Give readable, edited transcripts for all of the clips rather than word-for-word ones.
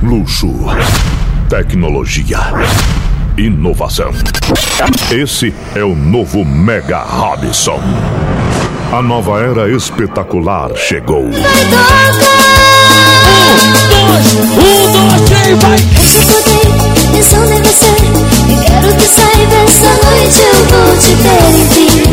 Luxo, tecnologia, inovação. Esse é o novo Mega Robson. A nova era espetacular chegou. Vai tocar! 1, 2, 3, vai! Eu só acordei pensando em você e quero que saiba, essa noite eu vou te ter, enfim.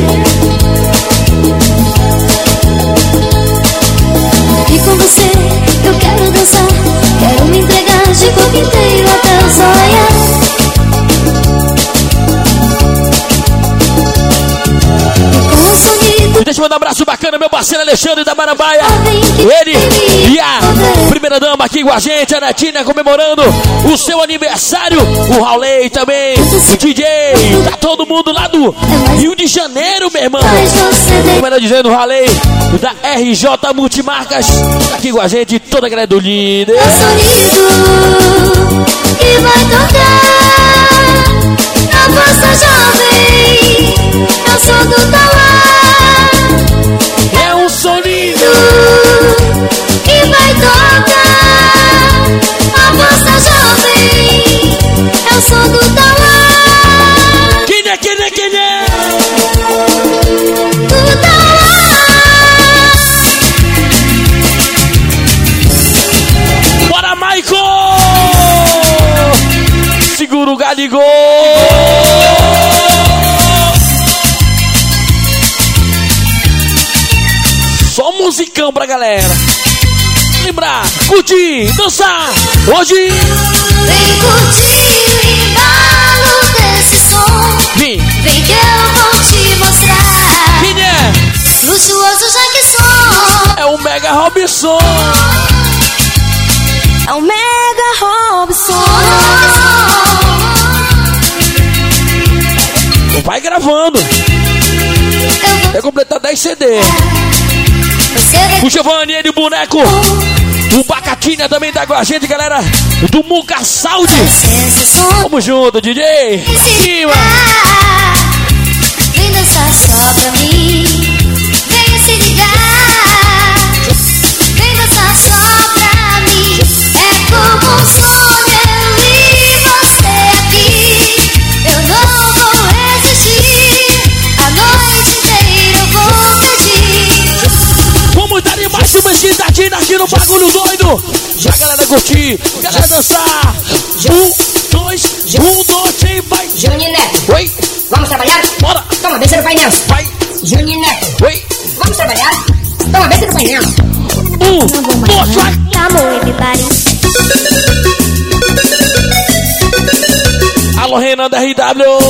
E com você eu quero dançar, quero me entregar de corpo inteiro até o sonhar. Deixa eu mandar um abraço bacana, meu parceiro Alexandre da Marambaia. Ele e a primeira dama aqui com a gente, a Netinha, comemorando o seu aniversário. O Raulei também, o DJ, tá todo mundo lá do Rio de Janeiro, meu irmão. Como era dizendo, o Raulei da RJ Multimarcas, tá aqui com a gente, toda a galera do líder. É o sorriso que vai tocar na vossa jovem, é o som do talão. É um sorriso que vai tocar a vossa jovem, é o som do talão. Quem é? Do talão. Bora, Michael! Segura o galigol! Só musicão pra galera. Lembrar, curtir, dançar. Hoje Vem curtir o embalo desse som. Vem que eu vou te mostrar. Quem é? Luxuoso já que sou. É o Mega Robson. É o Mega Robson. Vai gravando. Vai completar 10 CD. O Giovanni, ele, o boneco. O Bacatinha também tá com a gente, galera. Do Muca Saúde. Vamos junto, DJ. Cima. Vem dançar só pra mim. Vem se ligar. Vem dançar só pra mim. É como um sonho eu e você aqui. Eu não vou resistir. A noite inteira eu vou pedir. Vamos dar mais uma excitadinha aqui no bagulho doido. Já galera curtir, galera dançar. 1, 2, 3, vai. Juninho Neto. Oi. Vamos trabalhar? Bora. Toma, benção no painel. Vai. Juninho Neto. Oi. Vamos trabalhar? Toma, benção no painel. 1, 2, vai. Amor, everybody. Alô, Renan da RW.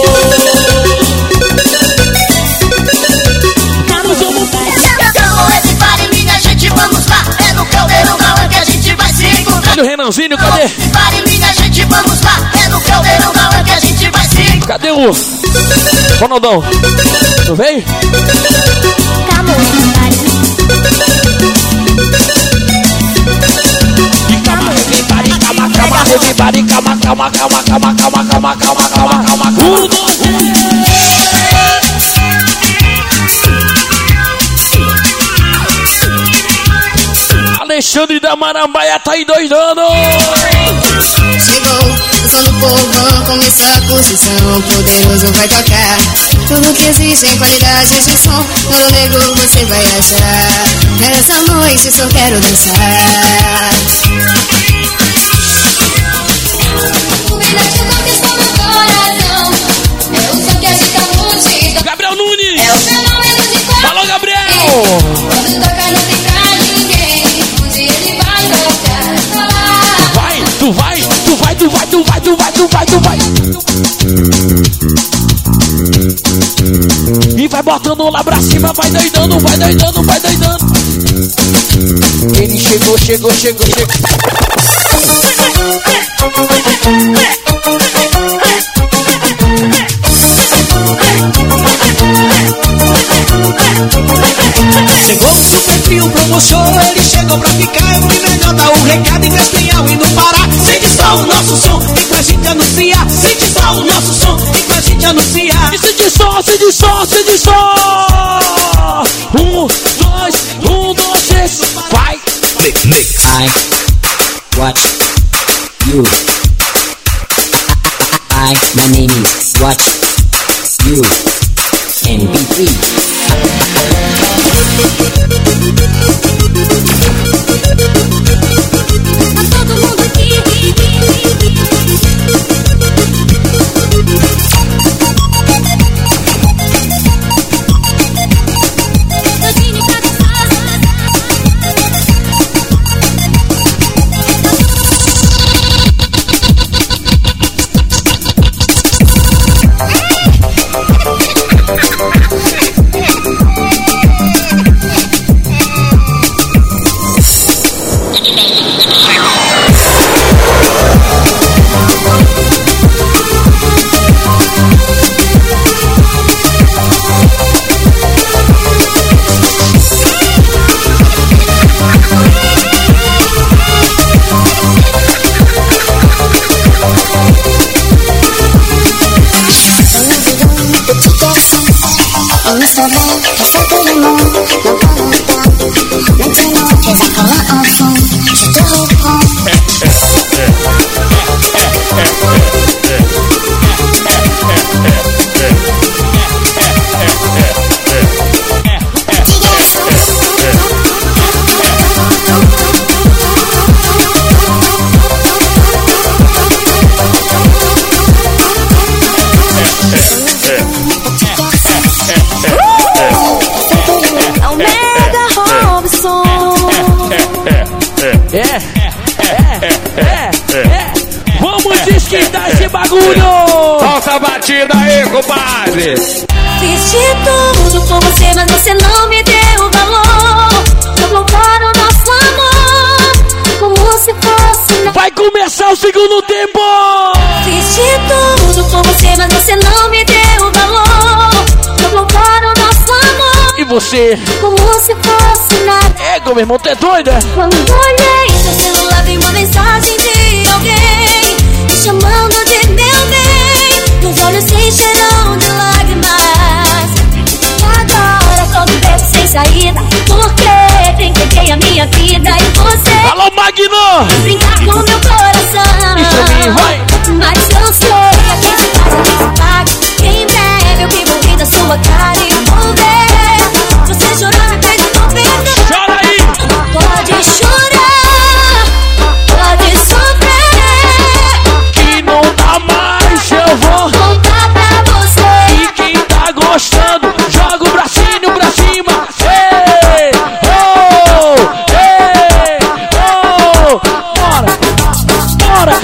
Vamos lá, é no Caldeirão Galã que a gente vai se encontrar. Cadê o Renanzinho? Cadê? Pare, minha gente, vamos lá, é no Caldeirão Galã que a gente vai se encontrar. Cadê o Ronaldão? Não veio? Calma, everybody. Calma. 1, 2, 3. Alexandre da Marambaia tá aí doidando. Chegou o som do povão, começou a posição. Poderoso vai tocar tudo que existe em qualidade de som. No nego você vai achar. Nessa noite só quero dançar. O brilhante conquistou meu coração. É o som que agita a multidão. Gabriel Nunes. É o fenômeno de coração. Falou, Gabriel. Quando toca não tem pra ninguém. Onde ele vai tocar. Vai, tu vai. E vai botando lá pra cima, vai doidando. Ele chegou. Chegou o super trio promoção, ele chegou pra ficar. É o melhor dar o recado em Castanhal e não parar. Sente só o nosso som e pra gente anunciar. Sente só o nosso som e pra gente anunciar. E sente só. 1, 2, 3, vai. Mix. I watch you. My name is Watch You MP3. Tá todo mundo aqui. Vamos desquitar esse bagulho! Solta a batida aí, compadre! Fiz de tudo por você, mas você não me deu valor. Jogou para o nosso amor, como se fosse nada. Vai começar o segundo tempo! Fiz de tudo por você, mas você não me deu valor. Jogou para o nosso amor, E você? como se fosse nada. Ego, meu irmão, tu é doida? Quando olhei seu celular, vi uma mensagem de alguém me chamando de meu bem. Meus olhos se encheram de lágrimas. E agora tô no beco sem saída, porque entreguei a minha vida e você Alô, Magno! brincar com meu coração. Isso aí, vai! Mas eu sei que aqui se faz, aqui se paga. Em breve eu vi morrer da sua cara e vou ver você chorando, mas eu tô perdendo. Chora aí! Pode chorar, pode sofrer, Que não dá mais, eu vou contar pra você. E quem tá gostando, joga o bracinho pra cima. Ei, oh, ei, oh. Bora, bora.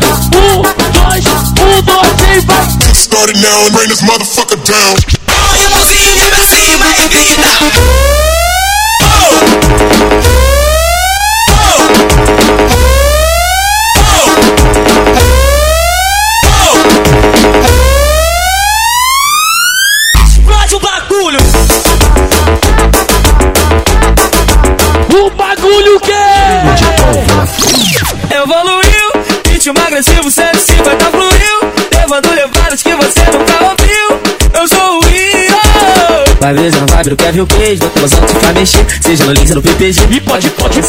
1, 2, e vai. Start it now and bring this motherfucker down. Põe a mãozinha pra cima e grita. Explode o bagulho. O bagulho que Evoluiu, ritmo agressivo 150 fluiu, levando levadas que você nunca ouviu. Eu sou o Rio. Vai ver, não vai ver o Kevin o Page, não tem noção de ficar mexer, seja no link ou no PPG. E pode, Pode,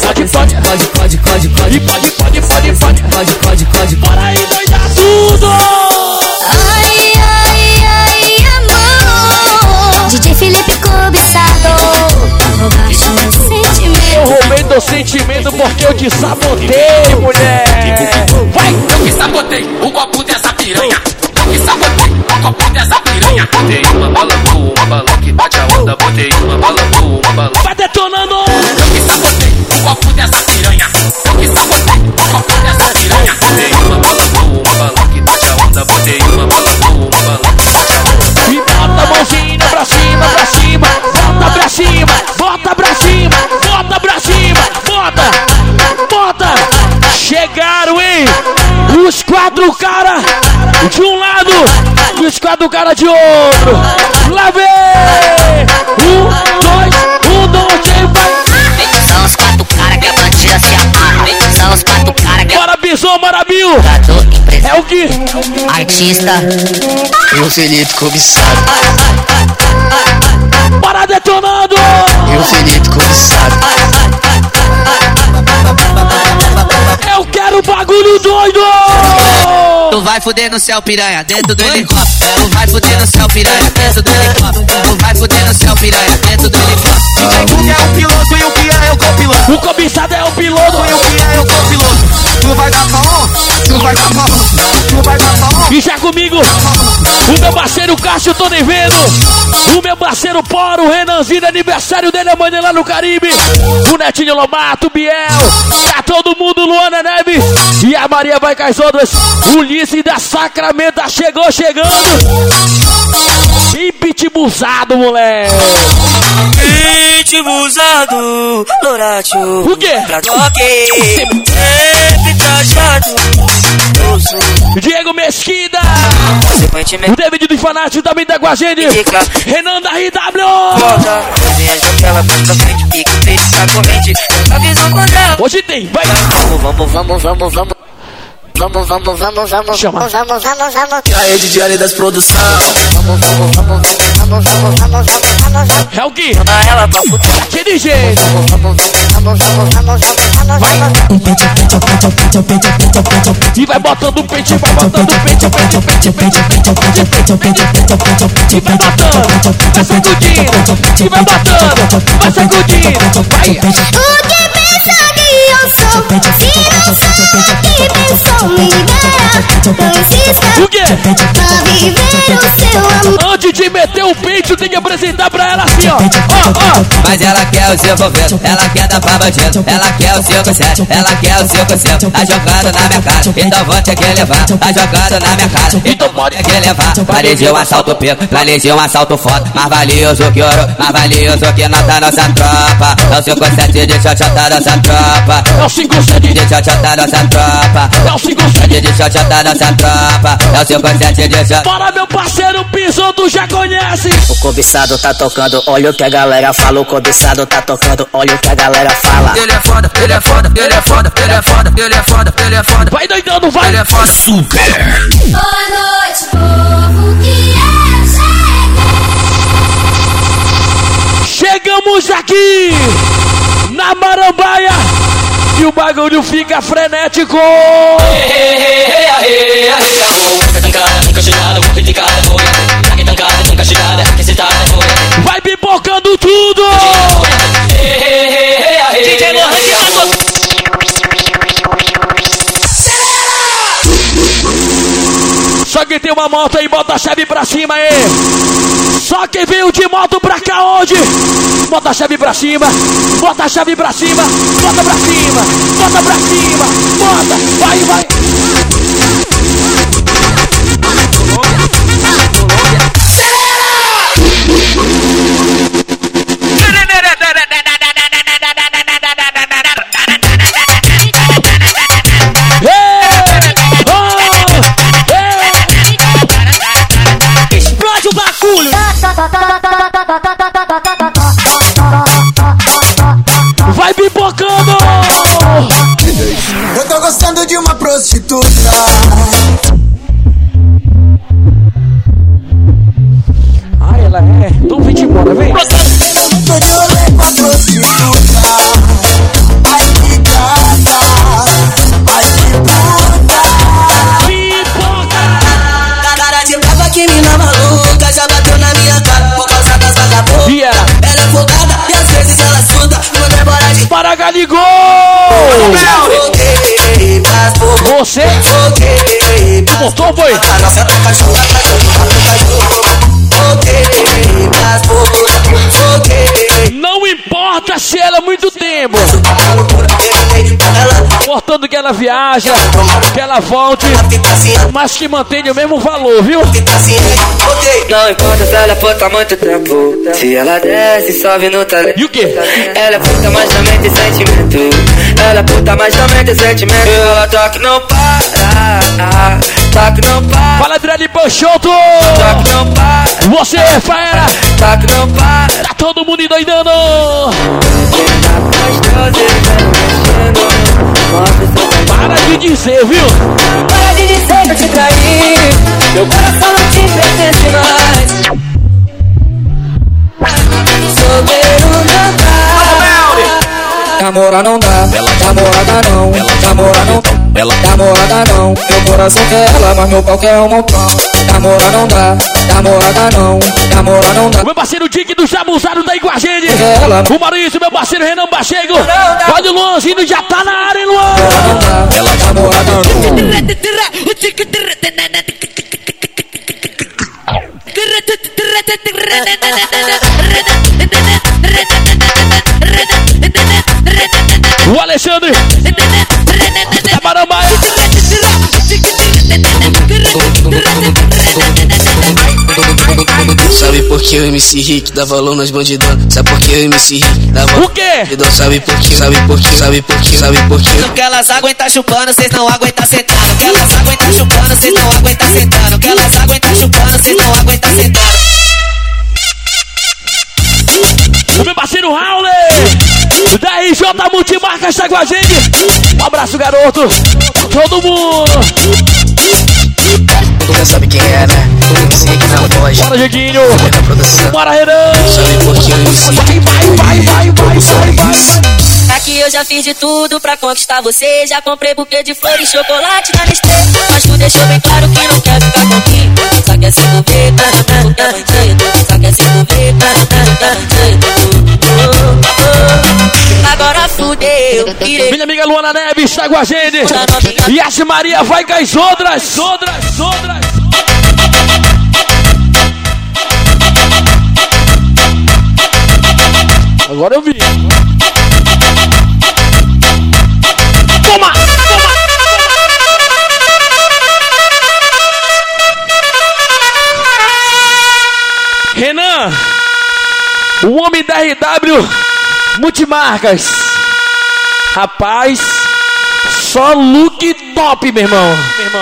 bora aí, doida tudo. Ai, ai, ai, amor. DJ Felipe cobiçado, roubaste meu sentimento. Eu roubei teu sentimento porque eu te sabotei, mulher. Vai! Eu que sabotei o copo dessa piranha. Eu que sabotei o copo dessa piranha. Botei uma bala boa, uma bala que bate a onda. Botei uma bala boa, uma bala. Vai detonando! Eu que sabotei o copo dessa piranha. Eu que sabotei o copo dessa piranha. Botei uma bala boa, uma bala que bate a onda. Botei uma bala boa, uma bala que bate a onda. E bota a mãozinha pra cima, pra cima. Bota pra cima, bota pra cima, bota pra cima. Bota, bota. Chegaram, hein? Os 4 caras de um lado e os 4 caras de outro. Lá vem! 1, 2, e vai! São os 4 caras que a bandida se amarra. São os 4 caras que Bora, Bison, bora, Bill! É o que? artista E o Felipe cobiçado. Bora detonando! E o Felipe cobiçado. Eu quero bagulho doido! vai fuder no céu, piranha, dentro do helicóptero. Tu vai fuder no céu, piranha, dentro do helicóptero. Tu vai fuder no céu, piranha, dentro do helicóptero. DJ é o piloto e o Pia é o copiloto. O cobiçado é o piloto E o Pia é o copiloto. Tu vai dar pra um, tu vai dar pra um, tu vai dar pra um. E já comigo, o meu parceiro Cássio, tô nem vendo. O meu parceiro Poro, o Renanzinho, aniversário dele amanhã lá no Caribe. O Netinho Lomato, Biel, tá todo mundo, Luana Neves. E a Maria vai com as outras. O Ulisses da Sacramento chegou chegando. E pitbuzado, moleque. Pitbuzado, Loratio. O quê? Pra toque, sempre trajado. Diego Mesquida. O David dos Fanáticos também tá com a gente. Renan da RW. Hoje tem, vai. Vamos. Chama. Aí DJ Ali das produção. É o que? Ela pra fuder. Daquele jeito. E vai botando o pente, vai botando o pente. E vai botando, vai sacudindo. E vai botando, vai sacudindo. Vai. O que pensa que eu sou? Se não sou que pensou, me libera. Não insista O quê? pra viver o seu amor. Antes de meter o peito, tem que apresentar pra ela assim, ó. Ó. Mas ela quer o seu envolvendo, ela quer dar pra bandido. Ela quer o 5-7, ela quer o 5-7. Tá jogando na minha cara, então vou ter que levar. Tá jogando na minha cara, então pode ter que levar. Vale de um assalto pico, vale de um assalto foda. Mais valioso que ouro, mais valioso que nota nossa tropa. É o 5-7 de xoxota nossa tropa. É o 5-7 De xoxota nossa tropa. É o 5-7 De xoxota nossa tropa. É o 5-7 de xoxota. Bora, meu parceiro Piso, tu já conhece. O cobiçado tá tocando, olha o que a galera fala. O cobiçado tá tocando, olha o que a galera fala. Ele é foda, ele é foda, ele é foda, ele é foda, ele é foda, ele é foda. Vai doidando, vai. Ele é foda. Super. Boa noite, povo, que eu cheguei. Chegamos aqui na Marambaia e o bagulho fica frenético. Vai pipocando tudo. DJ Lohan. Só quem tem uma moto aí, bota a chave pra cima aí. Só quem veio de moto pra cá hoje, bota a chave pra cima, bota a chave pra cima, bota pra cima, bota pra cima, bota, vai, vai. Explode o bagulho. Vai pipocando. Eu tô gostando de uma prostituta. Ah, ela é. Então vem embora, vem. Tô de rolê com a prostituta. Ai que gata, ai que puta. Pipoca. Cara de brava que mina maluca já bateu na minha cara por causa das vagabundas. E ela? Ela é folgada e às vezes ela surda. Quando é bora de Para Galigol. foguei pras poucas. Você Foguei pras botou, foi? A nossa tá cachorra, cachorro. Foguei pras poucas. Foguei. Não importa se ela é muito tempo. Importando que ela viaja, que ela volte, mas que mantenha o mesmo valor, viu? Não importa se ela é puta há muito tempo. Se ela desce, sobe no talento. E o quê? Ela é puta, mas também tem sentimento. Ela é puta, mas também tem sentimento. Ela toca e não para. Toca e não para. Fala, Adriane Panchoto. Toca e não para. Você é fera. Toca e não para. Tá todo mundo endoidando. Para de dizer, viu? Para de dizer que eu te traí. Meu coração não te pertence mais. Solteiro não dá. Namora não dá, namorada não, namora não dá. Namorada não, meu coração quer ela, mas meu pau quer um montão. Namora não dá, namorada não, namora não dá. O meu parceiro Dick do Jabuzado tá aí com a gente. O Maurício, meu parceiro Renan Bachego. Pode o Luanzinho, já tá na área, hein, Luan? Ela namorada não. O Alexandre da Marambaia. Sabe por que o MC Rick dá valor nas bandidão? Sabe por que o MC Rick dá valor? O quê? Sabe por quê? Sabe por quê? Sabe por quê? Sabe por quê? Que elas aguentam chupando, cês não aguentam sentando. Que elas aguentam chupando, cês não aguentam sentando. Que elas aguentam chupando, cês não aguentam sentando. O meu parceiro Raul da RJ Multimarcas tá com a gente. Um abraço, garoto. Todo mundo. Já sabe quem é, né? O MC aqui na loja. Bora, Jeguinho. Bora, Renan. Sabe por que o MC vai. Aqui eu já fiz de tudo pra conquistar você. Já comprei buquê de flores e chocolate na Nestlé. Mas tu deixou bem claro que não quer ficar comigo. Só quer se envolver, não quer bandido. Só quer se envolver, não quer bandido. Agora fudeu. Minha amiga Luana Neves tá com a gente. E a Maria vai com as outras. Agora eu vi. Toma! Renan, o homem da RW Multimarcas. Rapaz, só look top, meu irmão.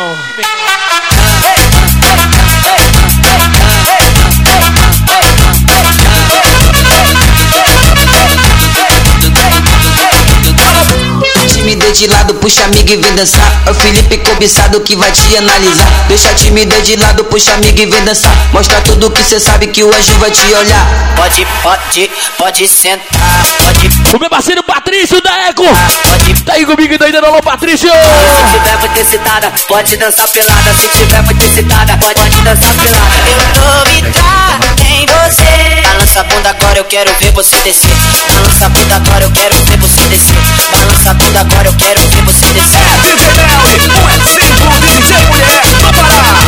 Timidez de lado, puxa amigo e vem dançar. É o Felipe cobiçado que vai te analisar. Deixa a timidez de lado, puxa amigo e vem dançar. Mostra tudo que cê sabe que o anjo vai te olhar. Pode sentar. O meu parceiro Patrício da Eco tá aí comigo e ainda não, Patrício. Se tiver muito excitada, pode dançar pelada. Se tiver muito excitada, pode dançar pelada. Eu tô ligado em você. Balança a bunda agora, eu quero ver você descer. Balança a bunda agora, eu quero ver você descer. Balança a bunda agora, eu quero ver você descer. DJ Mel, um exemplo de DJ mulher do Pará.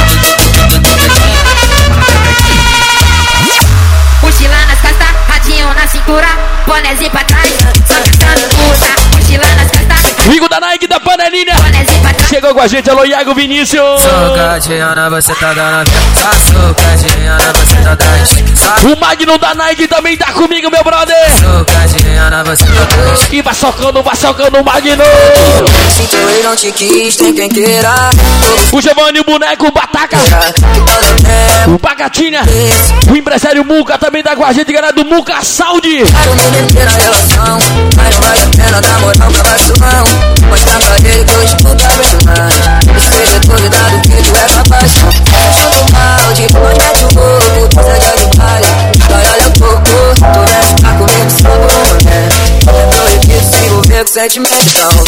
Mochila nas costas, radinho na cintura, bonézinho pra trás, só cantando puta. Mochila nas costas, Rigo da Nike da panelinha chegou com a gente, alô Iago Vinícius. Socadinha na bucetada na minha, socadinha na bucetada na esquina. O Magno da Nike também tá comigo, meu brother. Socadinha na bucetada na esquina. E vai socando o Magno. Se teu ex não te quis, tem quem queira. O Giovanni, o boneco, o Bataca, o Bagatinha, o empresário Muca também tá com a gente, galera do Muca Saúde. Quero me meter na relação, mas não vale a pena dar moral pra vacilão. Mostrar pra ele que hoje tu tá bem mais. Você é convidado que tu é capaz. Tudo mal, de onde mete o corpo, tu segue de palha. Olha pouco, tu desce pra comigo só por um momento. Tentou repetir, se envolver com sentimento. Então,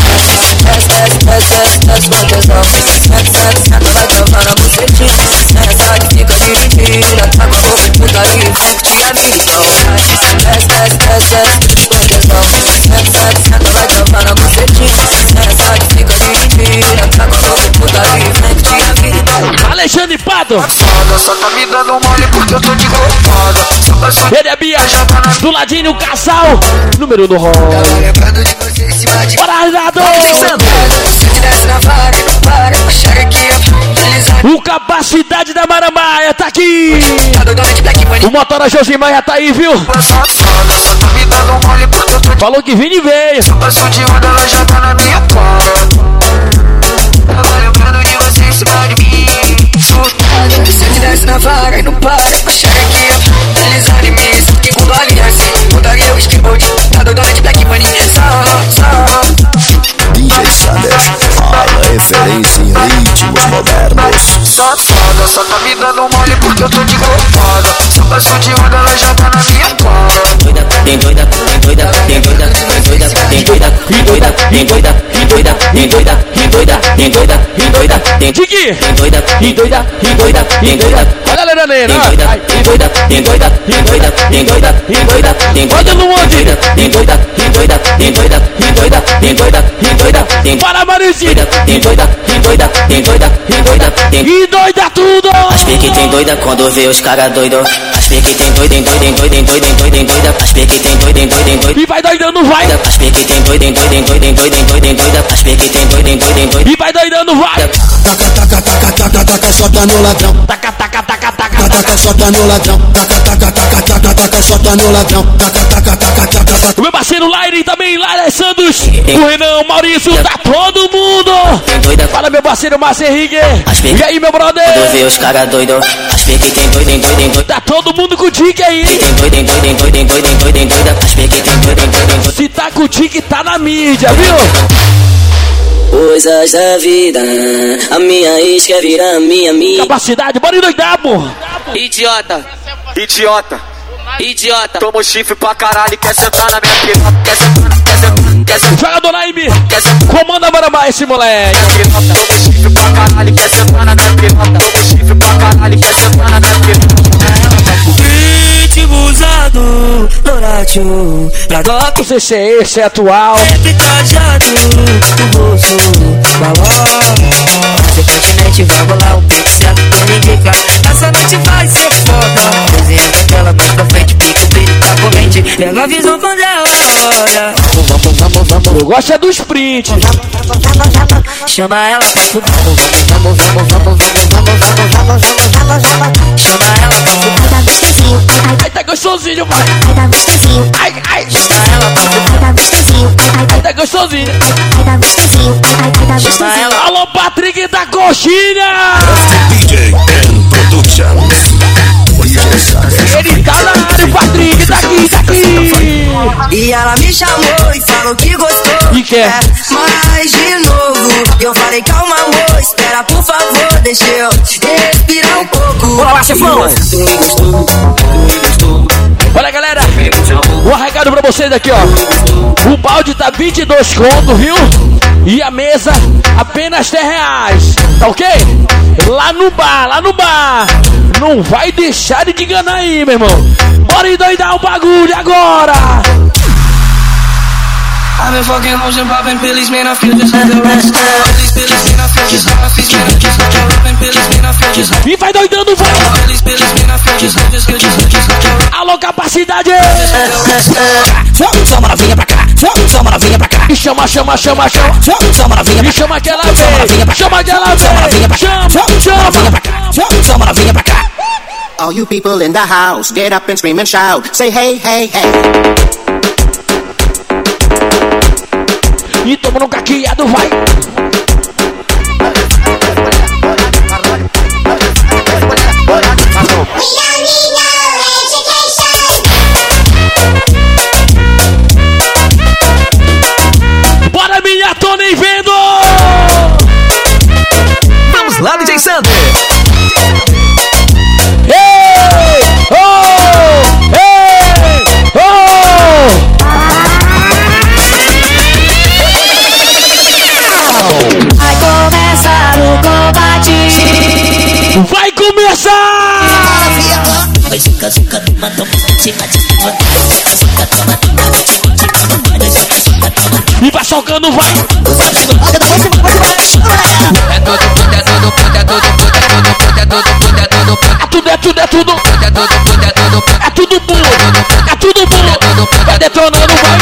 desce com tesão. Senta, vai travando a bucetinha. Nessa que fica dividida. Tá com fogo, putaria e vem que te avisa. Então, desce com tesão. Senta, vai travando a bucetinha. Nessa que fica dividida. Tá com fogo, putaria e vem que te avisa. Alexandre Pato. Só tá me dando mole porque eu tô de roubada. Ele é Bia, do ladinho o casal, número do rol. Bora, Renato! O Capacidade da Marambaia tá aqui. O Motora Josimar já tá aí, viu? Falou que vinha e veio. Passou de onda, ela já tá na minha cara. Tava lembrando de você em cima de mim. Se eu te desse na vara e não para, acharia que eu deslizar em mim. Só que com dole assim, mudaria o skateboard. Tá doidona de Black Money, DJ Sanders, a referência em ritmos modernos. Safada, só tá me dando mole porque eu tô de roubada. Só passou de onda, ela já tá na minha cara. Tem doida, tem doida, tem doida, tem doida, tem doida, tem doida, tem doida, tem doida, tem doida, tem doida, tem aqui. Endoida. Olha a Leranena. Endoida. Olha no onde. Endoida. Para Marizinha. Endoida tudo. As pique tem doida quando vê os cara doido. As pique tem doida. As pique tem doida. E vai doidando, vai. As pique tem doida. As pique tem doida. E vai doidando, vai. Taca, solta no ladrão. Taca. Taca, solta no ladrão. Taca, solta no ladrão. O meu parceiro Laire também, Laire Santos. O Renan, o Maurício, tá todo mundo. Fala, meu parceiro Márcio Henrique. E aí, meu brother? Quando vê os cara doido. As pique tem doida. Tá todo mundo com o tique aí. Doida. As pique tem doida. Se tá com o tique, tá na mídia, viu? Coisas da vida, a minha ex quer virar minha. Capacidade, bora endoidar, porra. Idiota. Toma o chifre pra caralho, quer sentar na minha piroca. Jogador Naime, comanda bora mais esse moleque. Toma o chifre pra caralho, quer sentar na minha piroca. Ritmo usado, Doratio, pra doc. Não sei se é esse, é atual. Sempre cadeado no bolso, balão. Frequentemente vai rolar o pique certo pra ele indicar. Essa noite vai ser foda. Cozinha daquela mais pra frente, pica o brilho da corrente. Pega a visão quando ela olha. Vamos. Eu gosto é do sprint. Chama ela pra fuder. Vamos. Chama ela pra fuder. Ai, tá gostosinho, vai. Ai. Chama ela pra fuder. Ai, tá gostosinho. Chama ela. Alô, Patrick da Coxinha. DJ and Productions. Ele tá na área, o Patrick tá aqui. E ela me chamou e falou que gostou. E quer? Mas de novo, eu falei calma amor, espera por favor, deixa eu respirar um pouco. Bora lá, chefão. Olha, galera, um recado pra vocês aqui, ó. O balde tá 22 conto, viu? E a mesa apenas R$10, tá ok? Lá no bar. Não vai deixar de te enganar aí, meu irmão. Bora endoidar o bagulho agora. I've been fucking hoes and popping pillies, man, I feel just like the rest. Pillies, man, I feel just like my feet, man, I just like the rapping pillies, man, I feel just like. E vai doidando, vai. Pillies, man, I feel just like this, just like. Alô, capacidade. Chama novinha pra cá. Chama novinha pra cá. E chama. Chama novinha pra cá. E chama que ela vem. Chama que ela vem. Chama pra cá. Chama novinha pra cá. All you people in the house, get up and scream and shout. Say hey, hey, hey. E toma no caqueado, vai. Bora, minha, tô nem vendo. Vamos lá, DJ Sander. Vai começar! E vai socando, vai! É tudo. É tudo puro! Vai detonando, vai!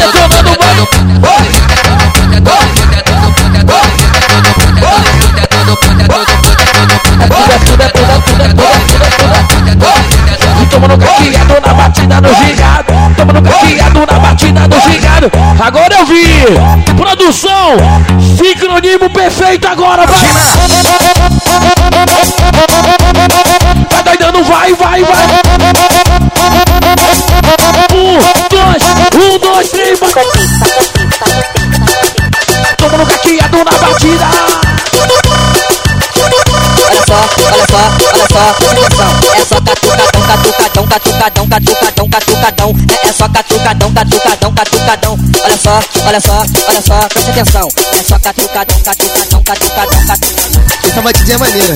E toma no caqueado na batida do gigado. Agora eu vi. Produção. Sincronismo perfeito agora, vai. Vai doidando, vai. 1, 2, 3, vai. Toma no caqueado na batida. Olha só, atenção. É só catucadão. É só catucadão. Olha só, presta atenção. É só catucadão. Essa batidinha é maneira.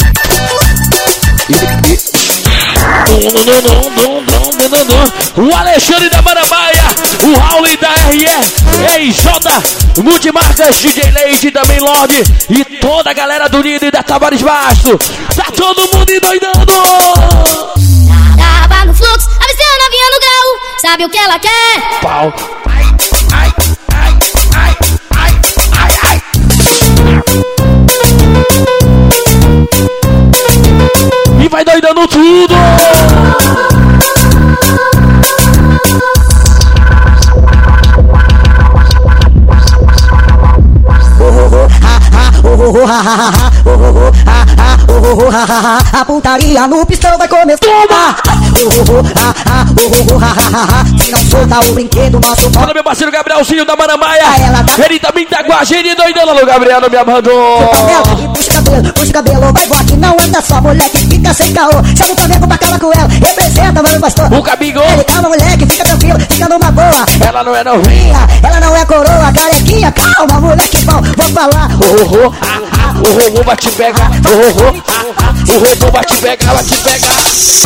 O Alexandre da Marambaia, o Raul da RJ, Multimarcas, DJ Leite, também Lorde e toda a galera do Nido e da Tavares Basto. Tá todo mundo endoidando. Tava no fluxo, avistei a novinha no grau. Sabe o que ela quer? Pau. E vai doidando tudo. A putaria no pistão vai começar. Se não soltar o brinquedo, nosso pau. Olha meu parceiro Gabrielzinho da Marambaia. Ele também tá com a gente doidando. O Gabriel não me abandonou. Puxa o cabelo, vai voar que não anda só. Moleque fica sem caô. Chama o Flamengo pra acabar com ela. Representa, meu pastor. O Cabigol. Ele calma, moleque, fica tranquilo, fica numa boa. Ela não é novinha, ela não é coroa, carequinha. Calma, moleque bom, vou falar. O robô vai te pegar. O robô vai te pegar, vai te pegar.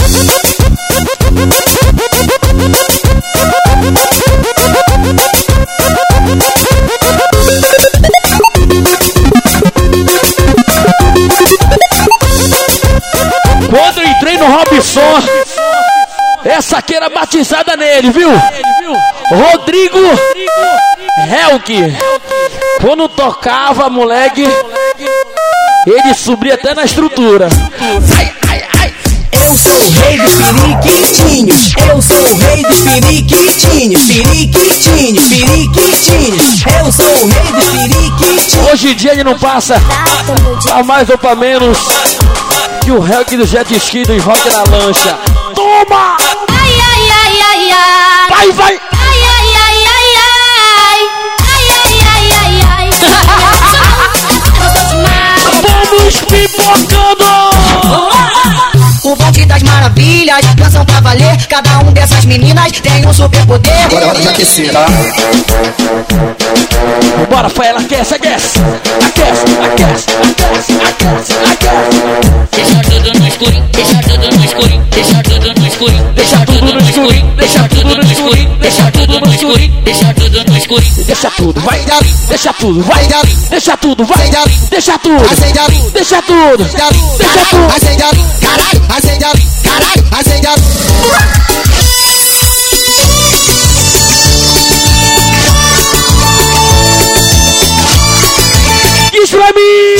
Quando eu entrei no Robson, essa aqui era batizada nele, viu? Rodrigo Helk. Quando tocava, moleque, ele subia até na estrutura. Eu sou o rei dos periquitinhos. Eu sou o rei dos periquitinhos. Periquitinhos, periquitinhos. Eu sou o rei dos periquitinhos. Hoje em dia ele não passa a mais ou pra menos que o Helk do jet ski do rock na lancha. Toma! Ai, ai, ai, ai, ai. Vai, vai! Ai, ai, ai, ai, ai. Ai, ai, ai, ai, ai. Vamos pipocando! O bonde das maravilhas, canção pra valer. Cada um dessas meninas tem um superpoder. Agora é hora de aquecer, tá? Bora, Faela, aquece, aquece. Aquece, aquece, aquece, aquece, aquece. Deixa tudo no escurinho, deixa tudo no escurinho, deixa tudo no escurinho, deixa tudo no escurinho, deixa tudo no escurinho, deixa tudo no escurinho, deixa tudo no escurinho. Deixa tudo, vai, deixa tudo, vai, deixa tudo, vai, deixa tudo, deixa tudo, deixa tudo. Acende ali, caralho, acende ali, caralho, acende ali. Diz pra mim!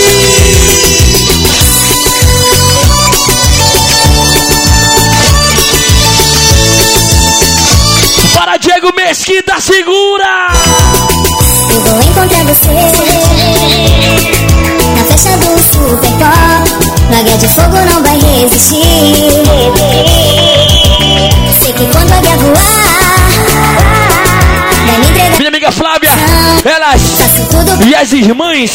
Para Diego Mesquita, segura! Eu vou encontrar você na festa do Super Pop. No Águia de Fogo não vai resistir. Sei que quando a águia voar, vai me entregar. Minha amiga Flávia, elas e as irmãs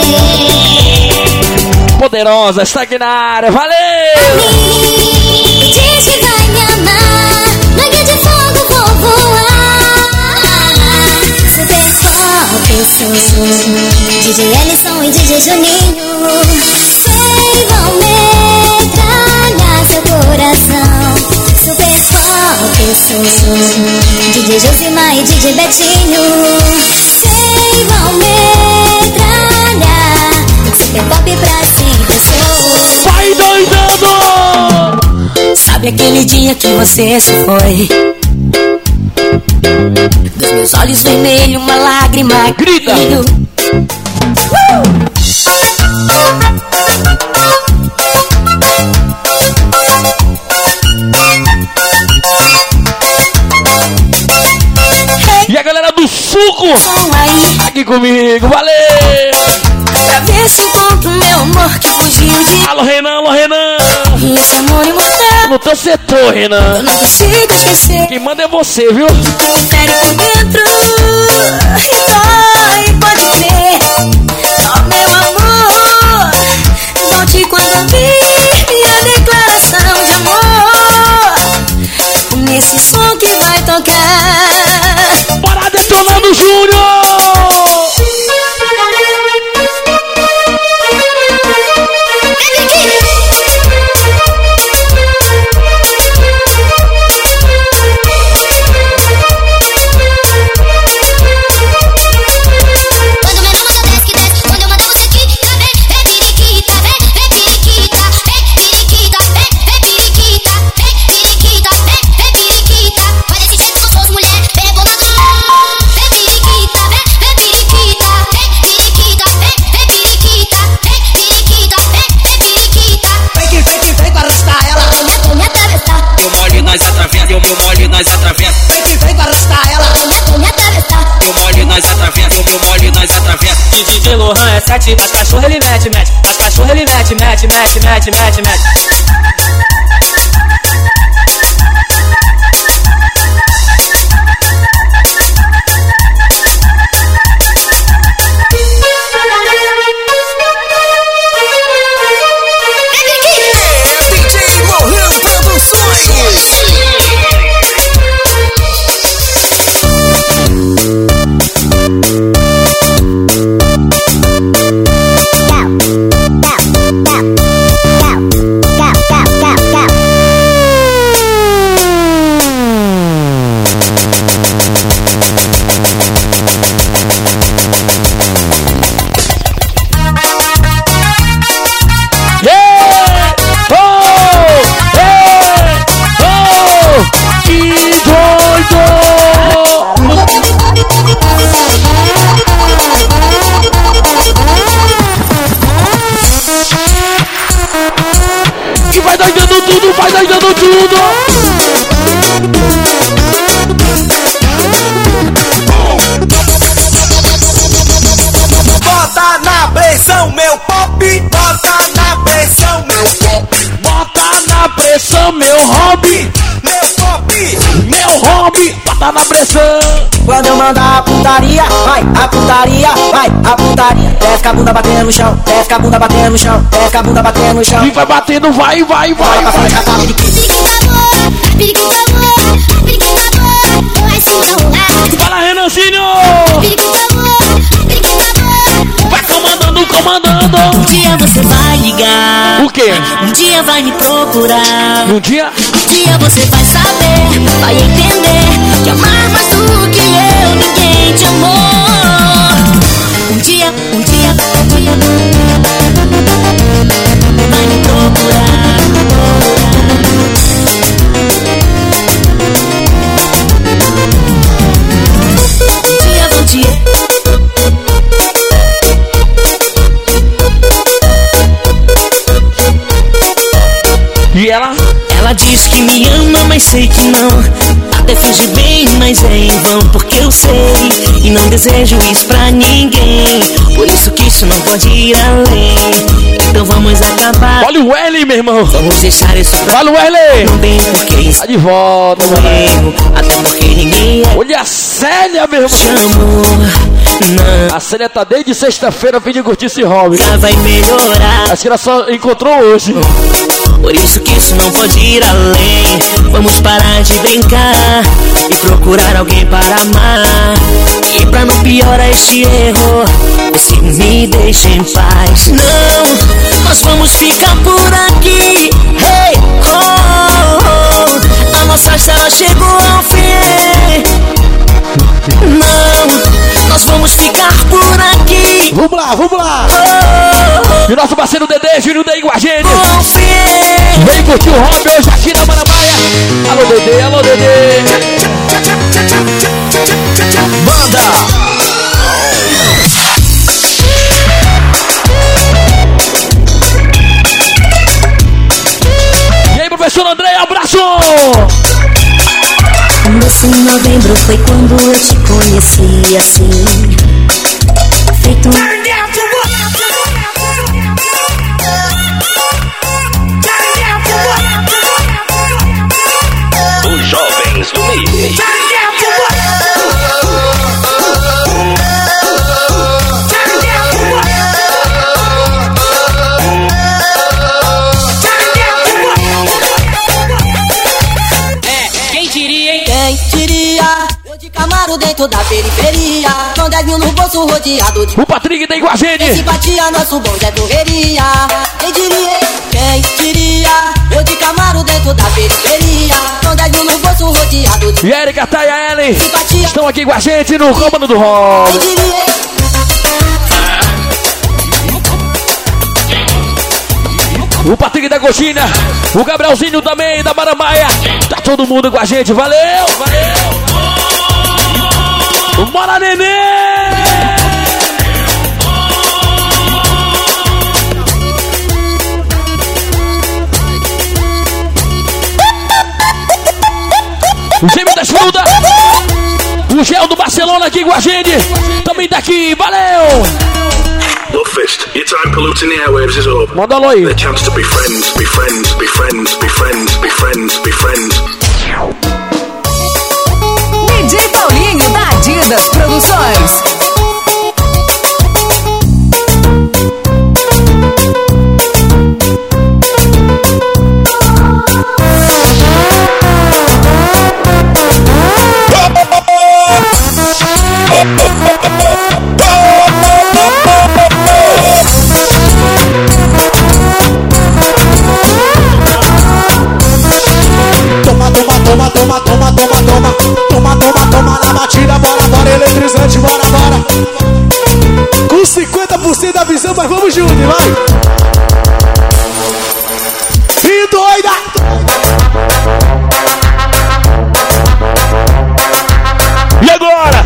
poderosas, tá aqui na área, valeu! Diz que vai me amar. No Águia de Fogo vou voar. Super Pop, eu sou DJ Ellison e DJ Juninho. Sei, vão metralhar seu coração. Super Pop, eu sou DJ Josimar e DJ Betinho. Sei, vão metralhar Super Pop pra sempre eu sou. Vai doidando! Sabe aquele dia que você se foi? Dos meus olhos vermelhos, uma lágrima grita. E a galera do suco aqui comigo, valeu! Pra ver se encontro meu amor que fugiu de... Alô Renan, alô Renan! Esse amor imortal no teu setor, Renan. Eu não consigo esquecer. Quem manda é você, viu? Me fere por dentro e dói, pode crer. Ó meu amor, volte quando ouvir minha declaração de amor. Nesse som que vai tocar. Bora detonando, Júnior! mete, as cachorro ele mete, mete, as cachorro ele mete, mete, mete, mete, mete, mete. Bota na pressão. Quando eu mandar a putaria, vai, a putaria, vai, a putaria. Desce a bunda batendo no chão, desce a bunda batendo no chão, desce a bunda batendo no chão. E vai batendo, vai, vai, vai. Fala, Renancinho. Vai comandando, comandando. Um dia você vai ligar. O quê? Um dia vai me procurar. Um dia? Um dia você vai saber, vai entender que amar mais do que eu, ninguém te amou. Um dia vai me procurar. Um dia vou te... E ela? Ela diz que me ama, mas sei que não. Até finge bem, mas é em vão. Porque eu sei e não desejo isso pra ninguém. Por isso que isso não pode ir além. Então vamos acabar. Olha o L, meu irmão. Vamos deixar isso pra... Olha o L. Não tem porquê isso. Tá de volta, meu erro. Até porque ninguém é... Olha a Célia, meu irmão. Chamou, não. A Célia tá desde sexta-feira vindo curtir esse hobby. Já vai melhorar. Acho que ela só encontrou hoje. Por isso que isso não pode ir além. Vamos parar de brincar e procurar alguém para amar. E pra não piorar este erro, você me deixa em paz. Não, nós vamos ficar por aqui. Hey, oh, oh, a nossa história chegou ao fim. Não, nós vamos ficar por aqui. Vamos lá, vamos lá. E o nosso parceiro Dedê, Júnior daí com a gente. Vem curtir o hobby hoje aqui na Marambaia. Alô Dedê, alô Dedê. Banda. E aí, professor André, abraço. Um doce em novembro foi quando eu te conheci assim. Feito Os jovens do mês. Quem diria, hein? Quem diria? Eu de Camaro dentro da periferia, com 10 mil no bolso rodeado de... O Patrick tem com a gente. Simpatia, nosso bonde é correria. Quem diria, hein? Quem diria? Eu de Camaro dentro da periferia, com 10 mil no bolso rodeado de... E Erika, Thay e a Ellen Simpatia. estão aqui com a gente no comando do hobby. Quem diria, hein? O Patrick da Coxinha, o Gabrielzinho também da Marambaia. Tá todo mundo com a gente, valeu, valeu. Bora, nenê! O Gêmeo das Frutas, o Gel do Barcelona aqui com a gente. Também tá aqui, valeu! breakfast. Your time polluting the airwaves is over. Manda alô aí. The chance to be friends, be friends, be friends, be friends, be friends, be friends. DJ Paulinho da Adidas Produções. Toma na batida, bora, eletrizante, bora. Com 50% da visão, mas vamos junto, vai! E doida! E agora?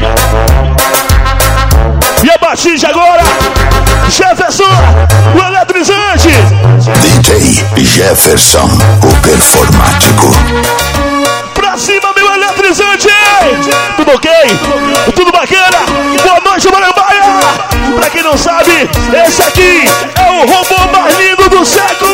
E a batida agora? Jefferson, o eletrizante! DJ Jefferson, o performático. Pra cima, meu eletrizante! Tudo ok? Tudo bacana? Boa noite, Marambaia! Pra quem não sabe, esse aqui é o robô mais lindo do século!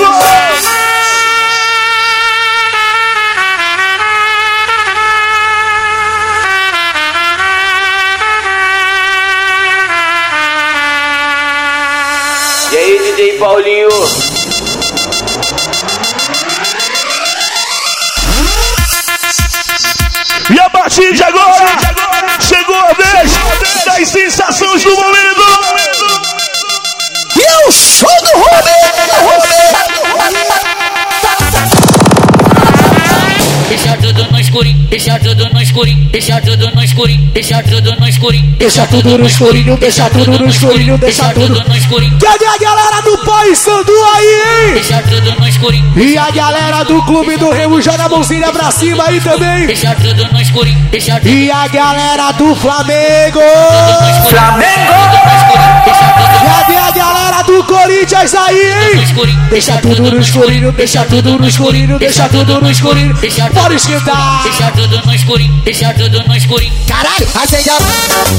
E aí, DJ Paulinho? E a batida agora! Chegou a vez das sensações do momento! E o show do Deixa tudo no escurinho, deixa tudo no escurinho, deixa tudo no escurinho, deixa tudo no escurinho, deixa tudo no escurinho, deixa tudo no escurinho, deixa tudo no escurinho. Cadê a galera do Paysandu aí, hein? Deixa tudo no escurinho. E a galera do Clube do Remo joga a mãozinha pra cima aí também. Deixa tudo no escurinho, deixa tudo. E a galera do Flamengo. Cadê a galera do Corinthians aí, hein? Deixa tudo no escurinho, deixa tudo no escurinho, deixa tudo no escurinho. Bora esquentar. Deixa tudo no escurinho, deixa tudo no escurinho. Caralho, acende a...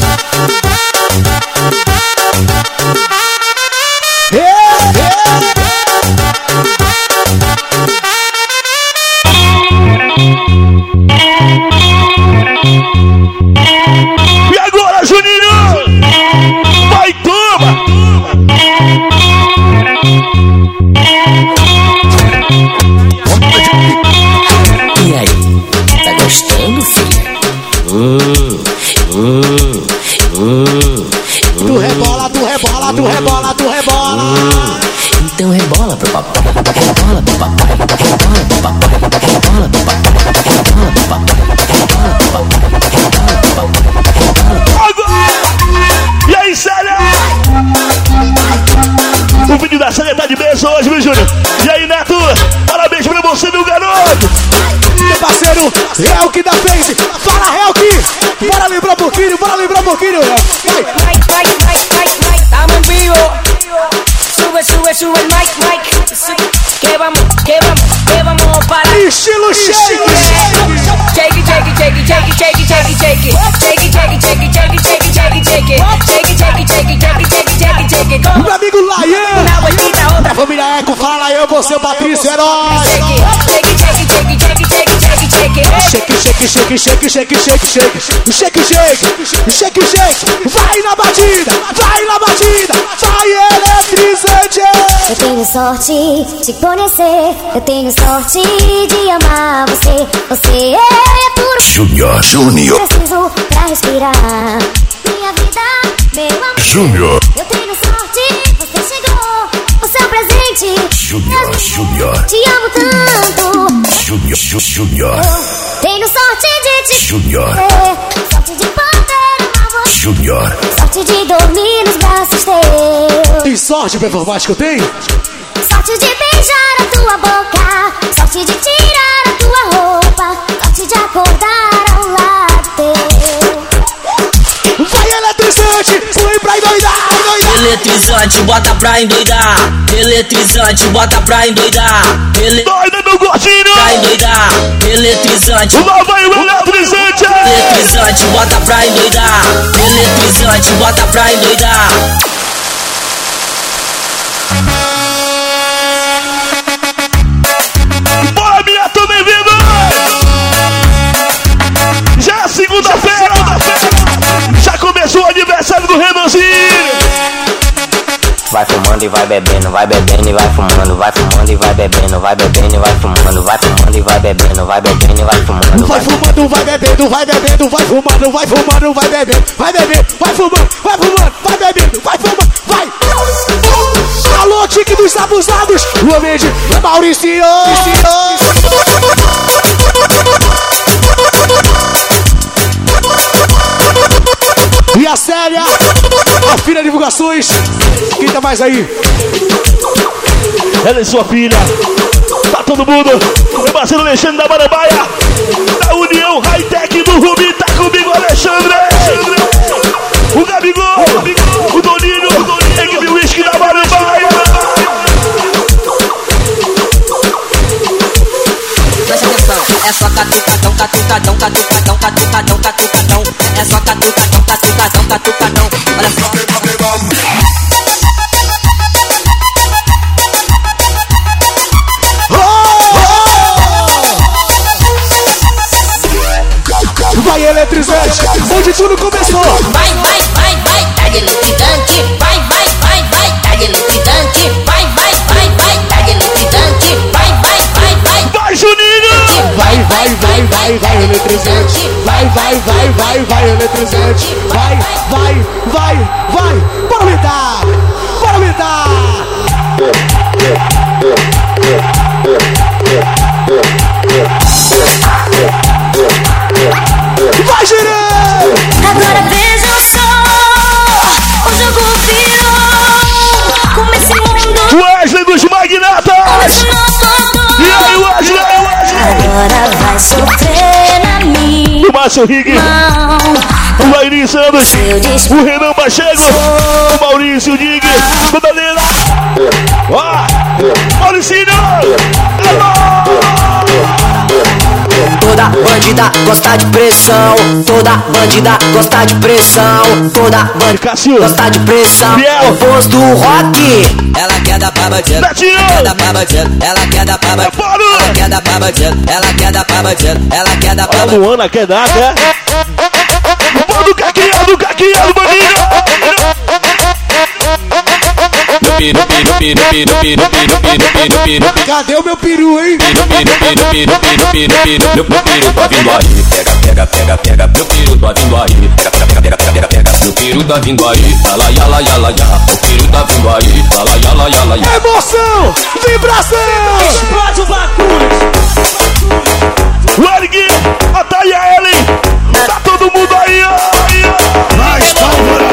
E agora, Juninho? Vai, toma! E aí, tá gostando, filho? Tu rebola, tu rebola, tu rebola, tu rebola. Então rebola pro papai, rebola pro papai, rebola pro papai, rebola pro papai, rebola pro papai, rebola pro papai. Agora! E aí, Célia? O vídeo da Célia tá de beijo hoje, viu, Júnior? E aí, Neto? Parabéns pra você, meu garoto! Meu parceiro, Helk da Face. Fala, Helk! Bora lembrar um pouquinho, bora lembrar um pouquinho. Estamos en vivo. Sube el mic. Que vamos para estilo shake. Shake it. Meu amigo Laian. Da família Eco, fala Laian, você, o Patrício, herói. Shake. Vai na batida, vai eletrizante. Eu tenho sorte de conhecer, eu tenho sorte de amar você. Você é puro Júnior. Preciso pra respirar minha vida, meu amor. Júnior. Eu tenho sorte, você chegou, o seu presente. Júnior. Te amo tanto. Júnior. Tenho sorte de te Júnior. sorte de poder amar você. Júnior. Sorte de dormir nos braços teus. Que sorte performática eu tenho? Sorte de beijar a tua boca, sorte de tirar a tua roupa, sorte de acordar ao lado teu. Vai eletrizante, põe pra endoidar. Eletrizante, bota pra endoidar. Eletrizante, bota pra endoidar. Doida, meu gordinho! Pra endoidar. Eletrizante. Lá vai o eletrizante! Eletrizante, bota pra endoidar. Eletrizante, bota pra endoidar. Bora, minha, tô bem-vindo! Já é segunda-feira! Já começou o aniversário do Renanzinho! Vai fumando e vai bebendo e vai fumando, vai fumando e vai bebendo, vai bebendo e vai fumando, vai fumando e vai bebendo, vai bebendo e vai fumando. Vai fumando, vai bebendo, vai bebendo, vai fumando, vai fumando, vai bebendo, vai bebendo, vai fumando, vai fumando, vai bebendo, vai fumando, vai! Alô, tique dos abusados, Lua Verde, Maurício! E a Célia, a filha Divulgações. Quem tá mais aí? Ela é sua filha. Tá todo mundo. Meu parceiro Alexandre da Marambaia. Da União Hightech do Rubi. Tá comigo, Alexandre. O Gabigol. O Doninho. Equipe Whisky da Marambaia. Presta atenção, é só catucadão, catucadão, catucadão, catucadão, catucadão. É só catucadão, catucadão, catucadão. Olha só. Vai, eletrizante, onde tudo começou. Vai, vai, vai, vai, tá de eletrizante. Vai, vai, vai, vai, tá de eletrizante. Vai, vai, vai, vai, tá de eletrizante. Vai, vai, vai, vai. Vai, Juninho! Vai, vai, vai, vai, vai, eletrizante. Vai, vai, vai, vai, vai, eletrizante. Vai, vai, vai, vai. Bora aumentar! Bora aumentar! Vai, girando! Agora veja só, o jogo virou. Como esse mundo Wesley dos Magnatas! E aí, Wesley? agora vai sofrer na minha O Márcio Rig, o Lairi Santos, o Renan Pacheco, o Maurício Dig, o Danila, Mauricinho! Toda bandida gosta de pressão, toda bandida gosta de pressão, toda bandida gosta de pressão. Voz do rock. Ela quer dar pra bandido, ela quer dar pra bandido, ela quer dar pra bandido, ela quer dar pra bandido, ela quer dar pra bandido, ela quer dar pra bandido. A Luana quer dar, né? Do caqueado, maninho! Cadê o meu peru, hein? Meu peru tá vindo aí, pega, meu peru tá vindo aí, pega, meu peru tá vindo aí, yala, yala, yala, yala, meu peru tá vindo aí, yala, yala, yala, yala. Emoção, vibração, explode o bagulho. Largue, a Thaia Ellen, tá todo mundo aí, ó. Mais pólvora.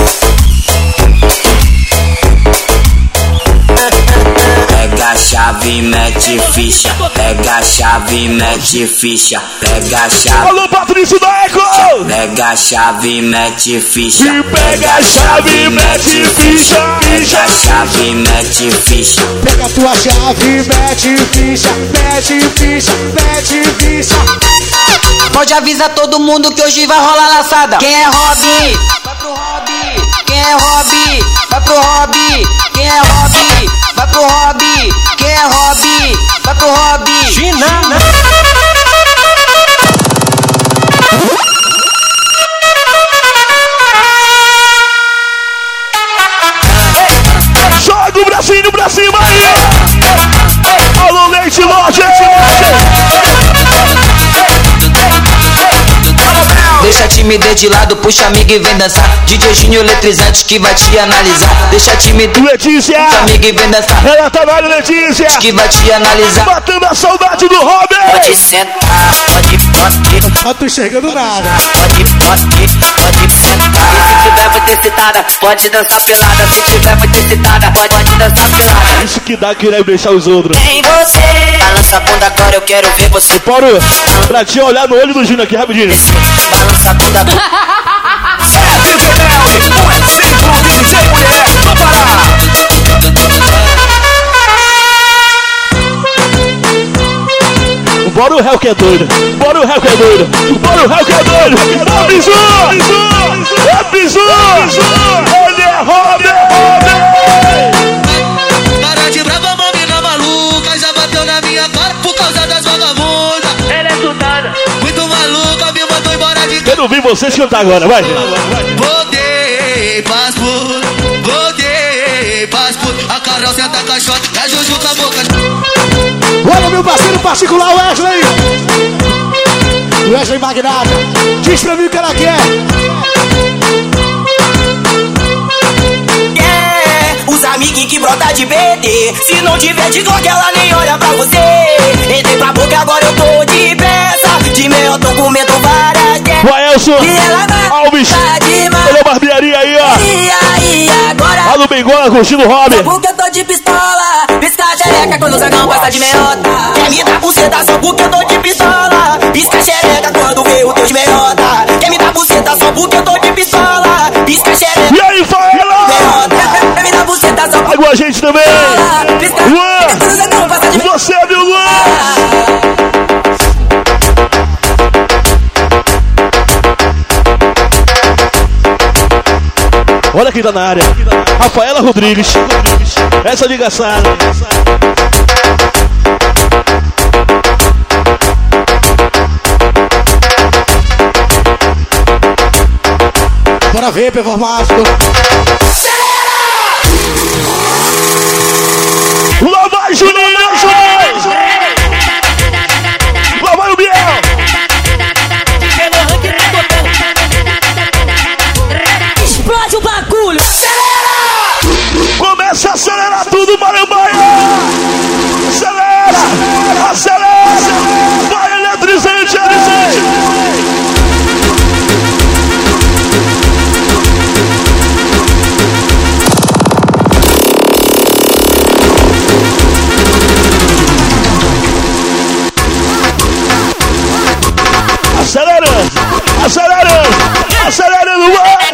Pega a chave, mete ficha. Pega a chave, mete ficha. Pega a chave. Alô, Patrício da Eco! Pega a chave, mete ficha. E pega a chave, mete ficha. Pega a chave, mete ficha. Pega a tua chave, mete ficha, mete ficha, mete ficha. Pode avisar todo mundo que hoje vai rolar laçada. Quem é Hobby? Vai pro Hobby. Quem é Hobby? Vai pro Hobby. Quem é Hobby? Vai pro Hobby. Quem é Hobby? Vai pro Hobby. China. Joga o bracinho pra cima aí! Alô, Leite Lote! Deixa a timidez de lado, puxa amigo e vem dançar. DJ Júnior eletrizante que vai te analisar. Deixa a timidez, Letícia! puxa amigo e vem dançar. Ela tá na área, Letícia! Que vai te analisar. Matando a saudade do Robin! Pode sentar, pode. Não tô enxergando nada. Pode sentar. Se tiver muito excitada, pode dançar pelada. Se tiver muito excitada, pode dançar pelada. Isso que dá querer deixar os outros. Em você. Balança a bunda agora, eu quero ver você. Paulo, pra te olhar no olho do Júnior aqui, rapidinho. Balança a bunda agora. Bora o réu que é doido, bora o réu que é doido, bora o réu que é doido. Ó, Bizu! É Bizu! Ele é Robin! Quero ouvir vocês cantar agora, vai. Voltei, paz por a carroça da caixota, a Juju com a boca. Olha meu parceiro particular, Wesley. Wesley Magnata. Diz pra mim o que ela quer. Os amiguinhos que brota de BD. Se não tiver de Glock, ela nem olha pra você. Entrei pra boca, agora eu tô de peça. De meio eu tô comendo várias guerras. Vai, Elson Alves. Olha a barbearia aí, ó. E aí, agora? Lá no Bengola, curtindo o hobby. Só porque eu tô de pistola. Pisca a xereca quando o zangão passa de meiota. Quer me dar buceta só porque eu tô de pistola. Pisca a xereca quando vê o teu de meiota. Quer me dar buceta só porque eu tô de pistola. Pisca a xereca. E aí, Faela? Quer me dar buceta só porque eu tô a gente também. Luan, você, viu, Luan? Olha quem tá na área. Rafaela Rodrigues. Essa ligação. Bora ver, performático. Lá vai, Juninho! Lá vai o Biel! Explode o bagulho! Acelera! Começa a acelerar tudo, Marambaia! Acelera! Acelera! Vai, eletrizante! Acelerando! Acelerando! Acelerando!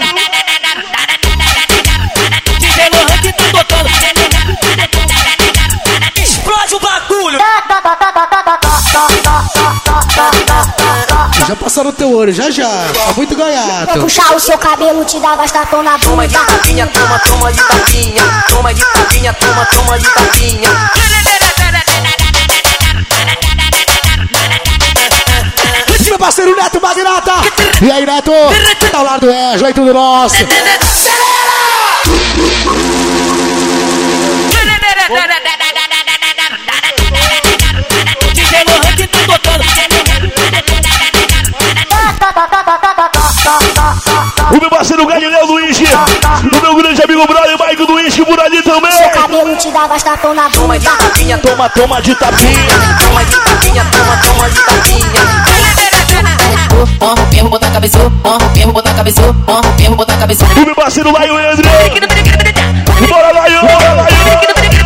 Explode o bagulho! Já passaram o teu olho, já. Tá muito gaiato. Vou puxar o seu cabelo, te dar bastapão na bunda. Toma de tapinha, toma de tapinha. Toma de tapinha, toma de tapinha. Meu parceiro Neto Magnata. E aí, Neto? Tá ao lado do Wesley, tudo nosso. O meu parceiro Galileu do Whisky. O meu grande amigo brother Maico do Whisky por ali também. Seu cabelo te dá bastapão na bunda. Toma de tapinha. Toma de tapinha, toma de tapinha. Perro, botar a cabeça, perro, botar a cabeça, perro, botar a cabeça. O meu parceiro Lion André. Bora, Lion, bora, Lion.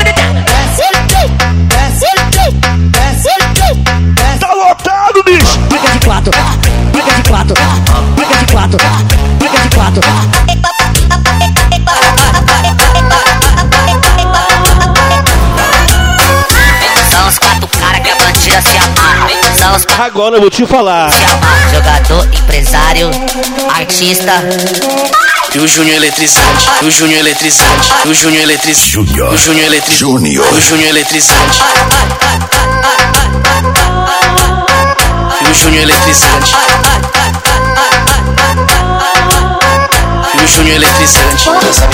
Tá lotado, bicho. Briga de quatro, briga de quatro, briga de quatro, briga de quatro. São os quatro caras que a bandida se amarra. São os quatro. Agora eu vou te falar. Se amarra. Jogador, empresário, artista. E o Júnior eletrizante, o Júnior eletrizante, o Júnior eletrizante, o Júnior eletrizante, o Júnior eletrizante, e o Júnior eletrizante, e o Júnior eletrizante.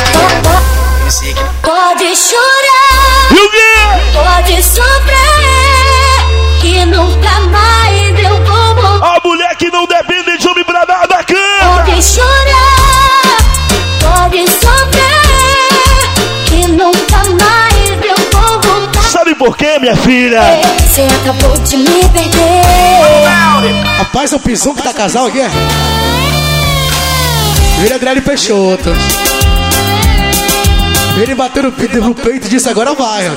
Pode chorar, pode sofrer, que nunca mais eu vou morrer. A mulher que não depende de homem pra nada, canta. Pode chorar, pode sofrer, que nunca mais eu vou voltar. Sabe por quê, minha filha? Você acabou de me perder. Rapaz, é o pisão que tá casal aqui, é? Ele é Adriano Peixoto. Ele bateu no peito e disse, agora vai, ó.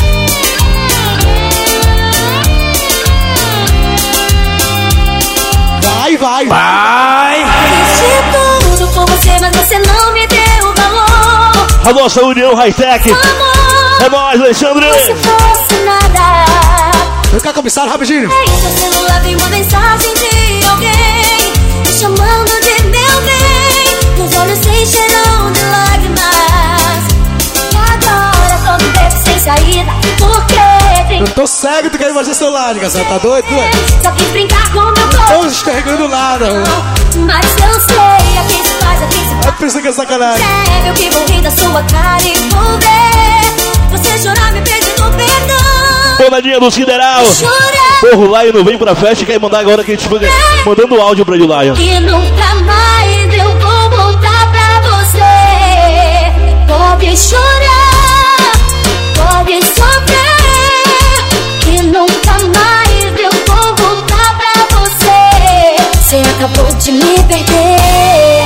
Vai! Fiz tudo por você, mas você não me deu valor. A nossa união high-tech. É nóis, Alexandre. Se fosse nada. Vem cá, comissário, rapidinho. Em seu celular vem uma mensagem de alguém me chamando de meu bem. Meus olhos se encheram de lágrimas. E agora tô no beco sem saída. Por que tem Eu tô cego, tu quer ir mostrar celular, Gazeta, tá doido? Só quis brincar com meu corpo. Todos escorregando nada. Mas eu sei, a quem se faz, a quem se faz. Pensa que é sacanagem. É, eu que vou rir da sua cara e vou ver você chorar me pedindo perdão. Tonadinha do Sideral. Porra, o Lion não vem pra festa e quer mandar agora que a gente fica mandando áudio pra ele, Lion. E nunca mais eu vou voltar pra você. Pode chorar, pode sofrer. E nunca mais eu vou voltar pra você. Você acabou de me perder.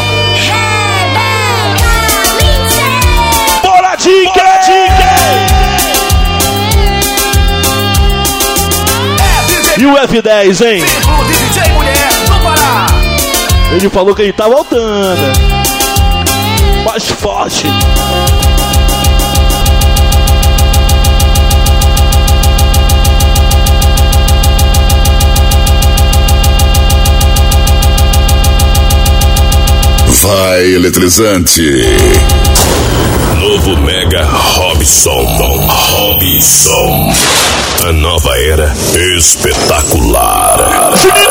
Bora, Dica! E o F10, hein? DJ Mulher do Pará. Ele falou que ele tá voltando. Mais forte. Vai, eletrizante. Novo Mega Robson. A nova era espetacular.